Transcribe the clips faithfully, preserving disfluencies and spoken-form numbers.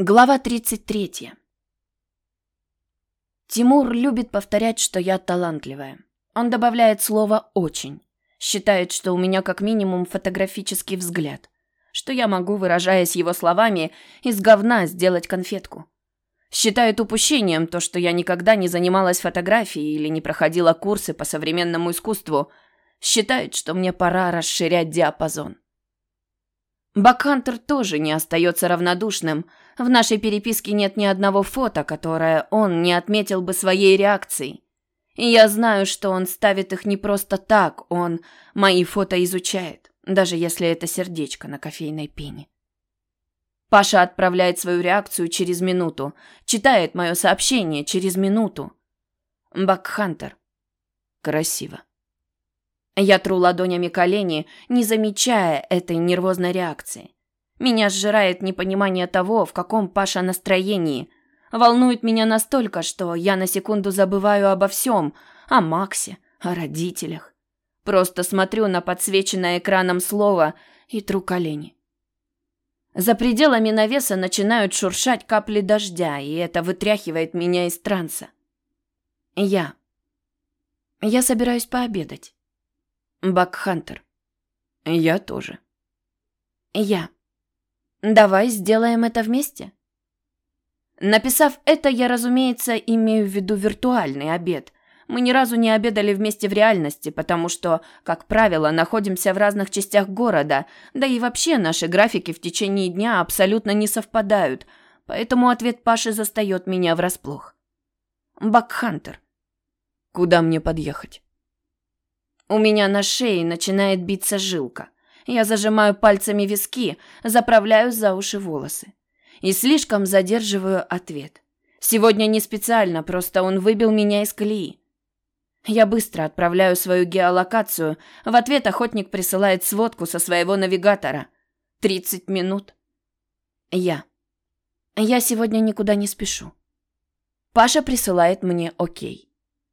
Глава тридцать третья. Тимур любит повторять, что я талантливая. Он добавляет слово «очень». Считает, что у меня как минимум фотографический взгляд. Что я могу, выражаясь его словами, из говна сделать конфетку. Считает упущением то, что я никогда не занималась фотографией или не проходила курсы по современному искусству. Считает, что мне пора расширять диапазон. Бакхантер тоже не остается равнодушным. В нашей переписке нет ни одного фото, которое он не отметил бы своей реакцией. И я знаю, что он ставит их не просто так, он мои фото изучает, даже если это сердечко на кофейной пене. Паша отправляет свою реакцию через минуту, читает мое сообщение через минуту. Бакхантер. Красиво. Я тру ладонями колени, не замечая этой нервозной реакции. Меня сжирает непонимание того, в каком Паша настроении. Волнует меня настолько, что я на секунду забываю обо всем. О Максе, о родителях. Просто смотрю на подсвеченное экраном слово и тру колени. За пределами навеса начинают шуршать капли дождя, и это вытряхивает меня из транса. Я. Я собираюсь пообедать. Бакхантер. Я тоже. Я. Давай сделаем это вместе. Написав это, я, разумеется, имею в виду виртуальный обед. Мы ни разу не обедали вместе в реальности, потому что, как правило, находимся в разных частях города, да и вообще наши графики в течение дня абсолютно не совпадают, поэтому ответ Паши застает меня врасплох. Бакхантер. Куда мне подъехать? У меня на шее начинает биться жилка. Я зажимаю пальцами виски, заправляю за уши волосы. И слишком задерживаю ответ. Сегодня не специально, просто он выбил меня из колеи. Я быстро отправляю свою геолокацию. В ответ охотник присылает сводку со своего навигатора. тридцать минут. Я. Я сегодня никуда не спешу. Паша присылает мне окей.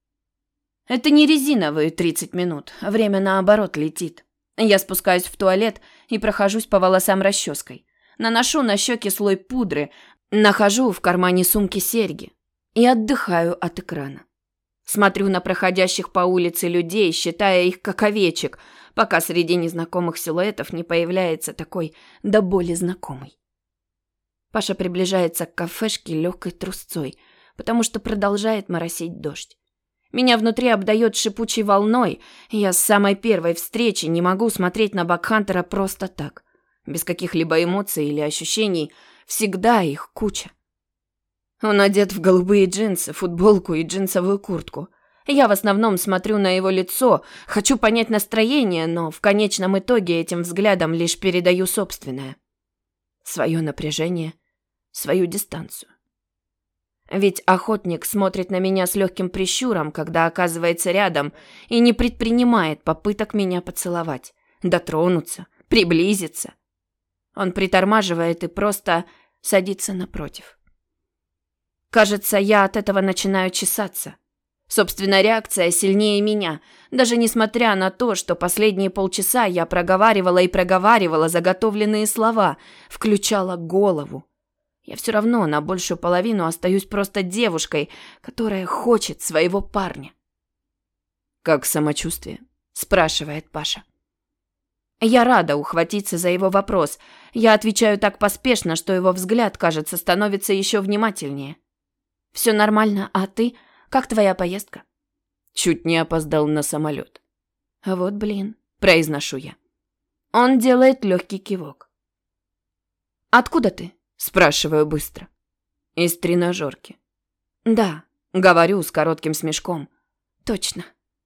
Это не резиновые тридцать минут, время наоборот летит. Я спускаюсь в туалет и прохожусь по волосам расческой. Наношу на щеки слой пудры, нахожу в кармане сумки серьги и отдыхаю от экрана. Смотрю на проходящих по улице людей, считая их как овечек, пока среди незнакомых силуэтов не появляется такой до боли знакомый. Паша приближается к кафешке легкой трусцой, потому что продолжает моросить дождь. Меня внутри обдает шипучей волной, и я с самой первой встречи не могу смотреть на Бакхантера просто так, без каких-либо эмоций или ощущений, всегда их куча. Он одет в голубые джинсы, футболку и джинсовую куртку. Я в основном смотрю на его лицо, хочу понять настроение, но в конечном итоге этим взглядом лишь передаю собственное. Свое напряжение, свою дистанцию. Ведь охотник смотрит на меня с легким прищуром, когда оказывается рядом, и не предпринимает попыток меня поцеловать, дотронуться, приблизиться. Он притормаживает и просто садится напротив. Кажется, я от этого начинаю чесаться. Собственная реакция сильнее меня, даже несмотря на то, что последние полчаса я проговаривала и проговаривала заготовленные слова, включала голову. Я все равно на большую половину остаюсь просто девушкой, которая хочет своего парня. «Как самочувствие?» – спрашивает Паша. Я рада ухватиться за его вопрос. Я отвечаю так поспешно, что его взгляд, кажется, становится еще внимательнее. «Все нормально, а ты? Как твоя поездка?» Чуть не опоздал на самолет. «Вот блин», – произношу я. Он делает легкий кивок. «Откуда ты?» Спрашиваю быстро. Из тренажерки. Да, говорю с коротким смешком. Точно.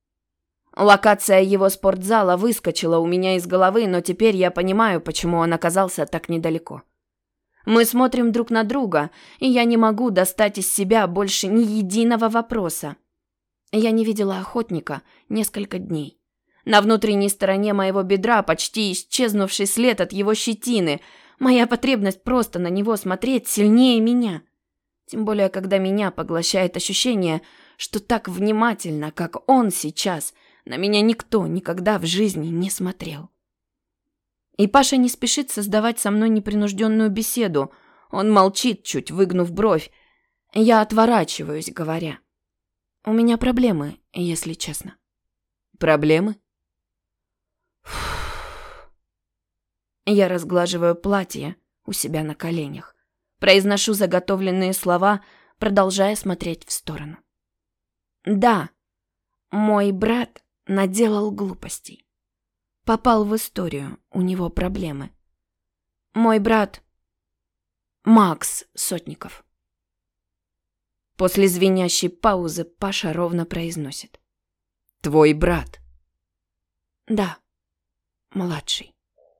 Локация его спортзала выскочила у меня из головы, но теперь я понимаю, почему он оказался так недалеко. Мы смотрим друг на друга, и я не могу достать из себя больше ни единого вопроса. Я не видела охотника несколько дней. На внутренней стороне моего бедра почти исчезнувший след от его щетины. Моя потребность просто на него смотреть сильнее меня. Тем более, когда меня поглощает ощущение, что так внимательно, как он сейчас, на меня никто никогда в жизни не смотрел. И Паша не спешит создавать со мной непринужденную беседу. Он молчит, чуть выгнув бровь. Я отворачиваюсь, говоря: «У меня проблемы, если честно». «Проблемы?» Я разглаживаю платье у себя на коленях. Произношу заготовленные слова, продолжая смотреть в сторону. Да, мой брат наделал глупостей. Попал в историю, у него проблемы. Мой брат Макс Сотников. После звенящей паузы Паша ровно произносит: «Твой брат?» «Да, младший».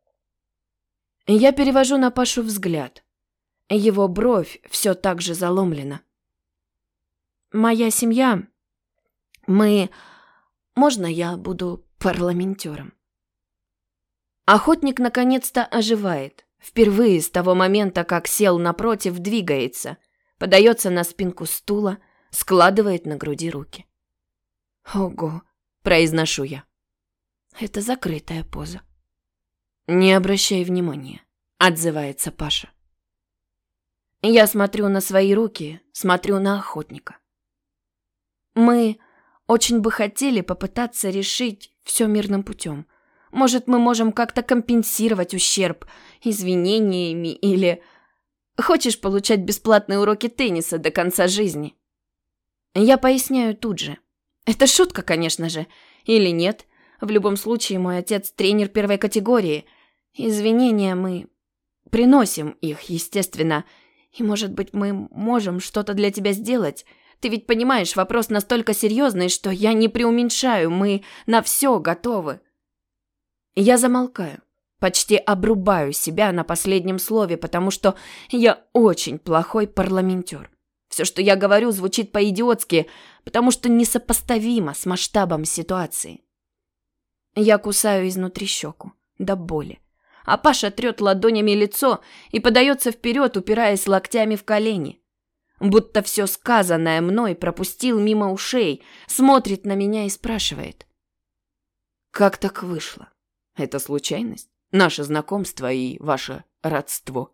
Я перевожу на Пашу взгляд. Его бровь все так же заломлена. «Моя семья... Мы... Можно я буду парламентером?» Охотник наконец-то оживает. Впервые с того момента, как сел напротив, двигается. Подается на спинку стула, складывает на груди руки. «Ого!» – произношу я. Это закрытая поза. «Не обращай внимания», – отзывается Паша. Я смотрю на свои руки, смотрю на охотника. Мы очень бы хотели попытаться решить все мирным путем. Может, мы можем как-то компенсировать ущерб извинениями или... Хочешь получать бесплатные уроки тенниса до конца жизни? Я поясняю тут же. Это шутка, конечно же. Или нет. В любом случае, мой отец тренер первой категории. Извинения мы приносим их, естественно. И, может быть, мы можем что-то для тебя сделать. Ты ведь понимаешь, вопрос настолько серьезный, что я не преуменьшаю. Мы на все готовы. Я замолкаю. Почти обрубаю себя на последнем слове, потому что я очень плохой парламентер. Все, что я говорю, звучит по-идиотски, потому что несопоставимо с масштабом ситуации. Я кусаю изнутри щеку, до боли. А Паша трет ладонями лицо и подается вперед, упираясь локтями в колени. Будто все сказанное мной пропустил мимо ушей, смотрит на меня и спрашивает: «Как так вышло? Это случайность? Наше знакомство и ваше родство?»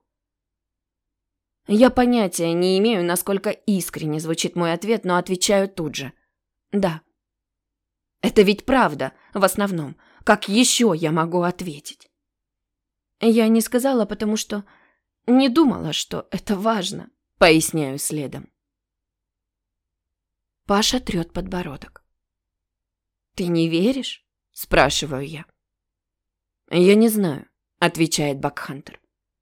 Я понятия не имею, насколько искренне звучит мой ответ, но отвечаю тут же: «Да». Это ведь правда, в основном. Как еще я могу ответить? Я не сказала, потому что не думала, что это важно, поясняю следом. Паша трет подбородок. «Ты не веришь?» – спрашиваю я. «Я не знаю», – отвечает Бакхантер.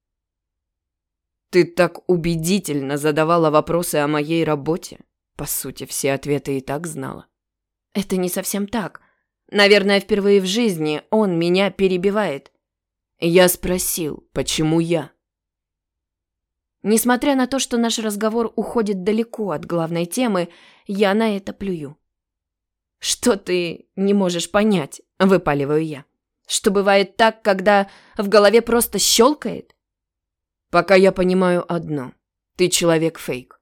«Ты так убедительно задавала вопросы о моей работе. По сути, все ответы и так знала». «Это не совсем так. Наверное, впервые в жизни он меня перебивает». «Я спросил, почему я?» Несмотря на то, что наш разговор уходит далеко от главной темы, я на это плюю. «Что ты не можешь понять?» – выпаливаю я. «Что бывает так, когда в голове просто щелкает?» «Пока я понимаю одно. Ты человек-фейк».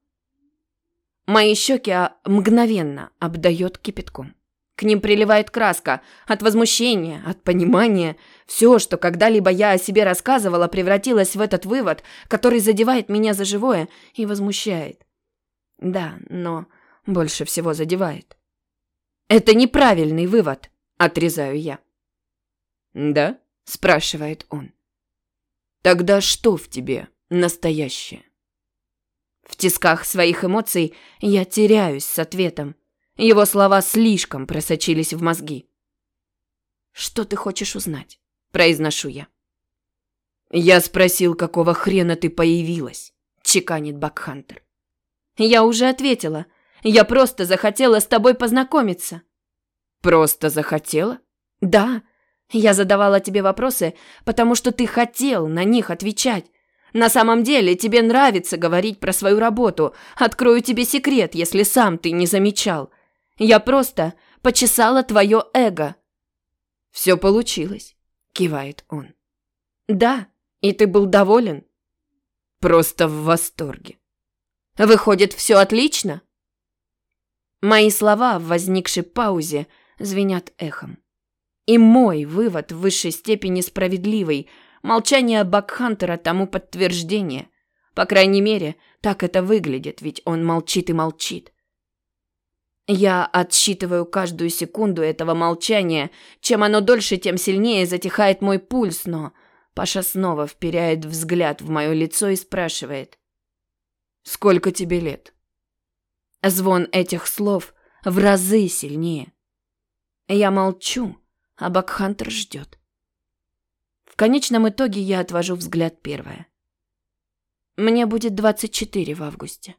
Мои щеки мгновенно обдает кипятком. К ним приливает краска от возмущения, от понимания. Все, что когда-либо я о себе рассказывала, превратилось в этот вывод, который задевает меня за живое и возмущает. Да, но больше всего задевает. «Это неправильный вывод», – отрезаю я. «Да?» – спрашивает он. «Тогда что в тебе настоящее?» В тисках своих эмоций я теряюсь с ответом. Его слова слишком просочились в мозги. «Что ты хочешь узнать?» – произношу я. «Я спросил, какого хрена ты появилась?» – чеканит Бакхантер. «Я уже ответила. Я просто захотела с тобой познакомиться». «Просто захотела?» «Да. Я задавала тебе вопросы, потому что ты хотел на них отвечать. На самом деле тебе нравится говорить про свою работу. Открою тебе секрет, если сам ты не замечал. Я просто почесала твое эго». «Все получилось», – кивает он. «Да, и ты был доволен?» «Просто в восторге». «Выходит, все отлично?» Мои слова в возникшей паузе звенят эхом. И мой вывод в высшей степени справедливый. Молчание Бакхантера тому подтверждение. По крайней мере, так это выглядит, ведь он молчит и молчит. Я отсчитываю каждую секунду этого молчания. Чем оно дольше, тем сильнее затихает мой пульс, но Паша снова вперяет взгляд в мое лицо и спрашивает: «Сколько тебе лет?» Звон этих слов в разы сильнее. Я молчу, а Бакхантер ждет. В конечном итоге я отвожу взгляд первая. Мне будет двадцать четыре в августе.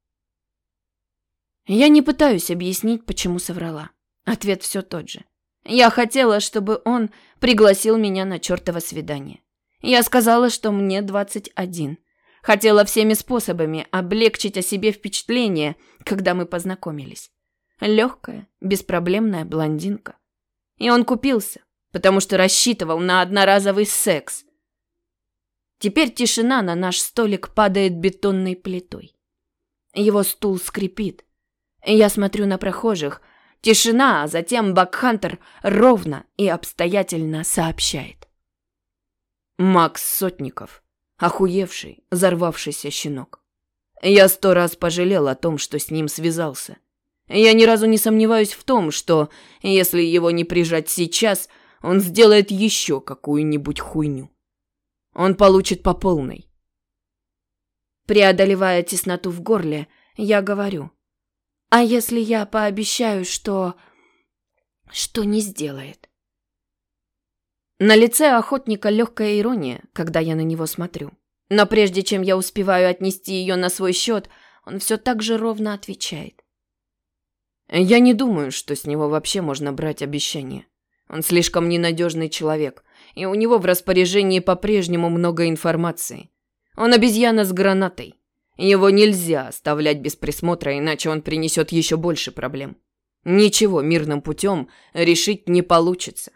Я не пытаюсь объяснить, почему соврала. Ответ все тот же. Я хотела, чтобы он пригласил меня на чертово свидание. Я сказала, что мне двадцать один. Хотела всеми способами облегчить о себе впечатление, когда мы познакомились. Легкая, беспроблемная блондинка. И он купился, потому что рассчитывал на одноразовый секс. Теперь тишина на наш столик падает бетонной плитой. Его стул скрипит. Я смотрю на прохожих. Тишина, а затем Бакхантер ровно и обстоятельно сообщает: Макс Сотников. Охуевший, взорвавшийся щенок. Я сто раз пожалел о том, что с ним связался. Я ни разу не сомневаюсь в том, что, если его не прижать сейчас, он сделает еще какую-нибудь хуйню. Он получит по полной. Преодолевая тесноту в горле, я говорю: а если я пообещаю, что... что не сделает? На лице охотника легкая ирония, когда я на него смотрю. Но прежде чем я успеваю отнести ее на свой счет, он все так же ровно отвечает: я не думаю, что с него вообще можно брать обещания. Он слишком ненадежный человек, и у него в распоряжении по-прежнему много информации. Он обезьяна с гранатой. Его нельзя оставлять без присмотра, иначе он принесет еще больше проблем. Ничего мирным путем решить не получится.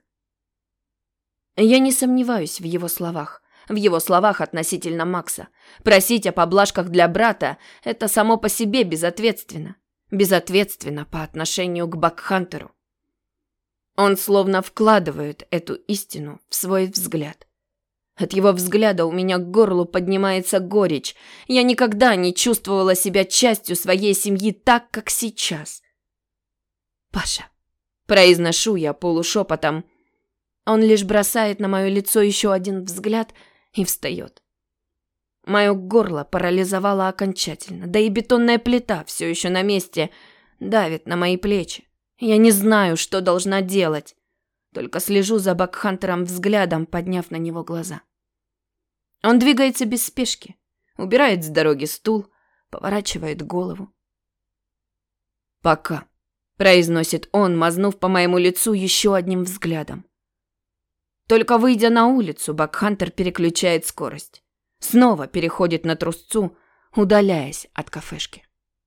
Я не сомневаюсь в его словах. В его словах относительно Макса. Просить о поблажках для брата – это само по себе безответственно. Безответственно по отношению к Бакхантеру. Он словно вкладывает эту истину в свой взгляд. От его взгляда у меня к горлу поднимается горечь. Я никогда не чувствовала себя частью своей семьи так, как сейчас. «Паша», – произношу я полушепотом. Он лишь бросает на мое лицо еще один взгляд и встает. Мое горло парализовало окончательно, да и бетонная плита все еще на месте давит на мои плечи. Я не знаю, что должна делать, только слежу за Бакхантером взглядом, подняв на него глаза. Он двигается без спешки, убирает с дороги стул, поворачивает голову. «Пока», – произносит он, мазнув по моему лицу еще одним взглядом. Только выйдя на улицу, Бакхантер переключает скорость. Снова переходит на трусцу, удаляясь от кафешки.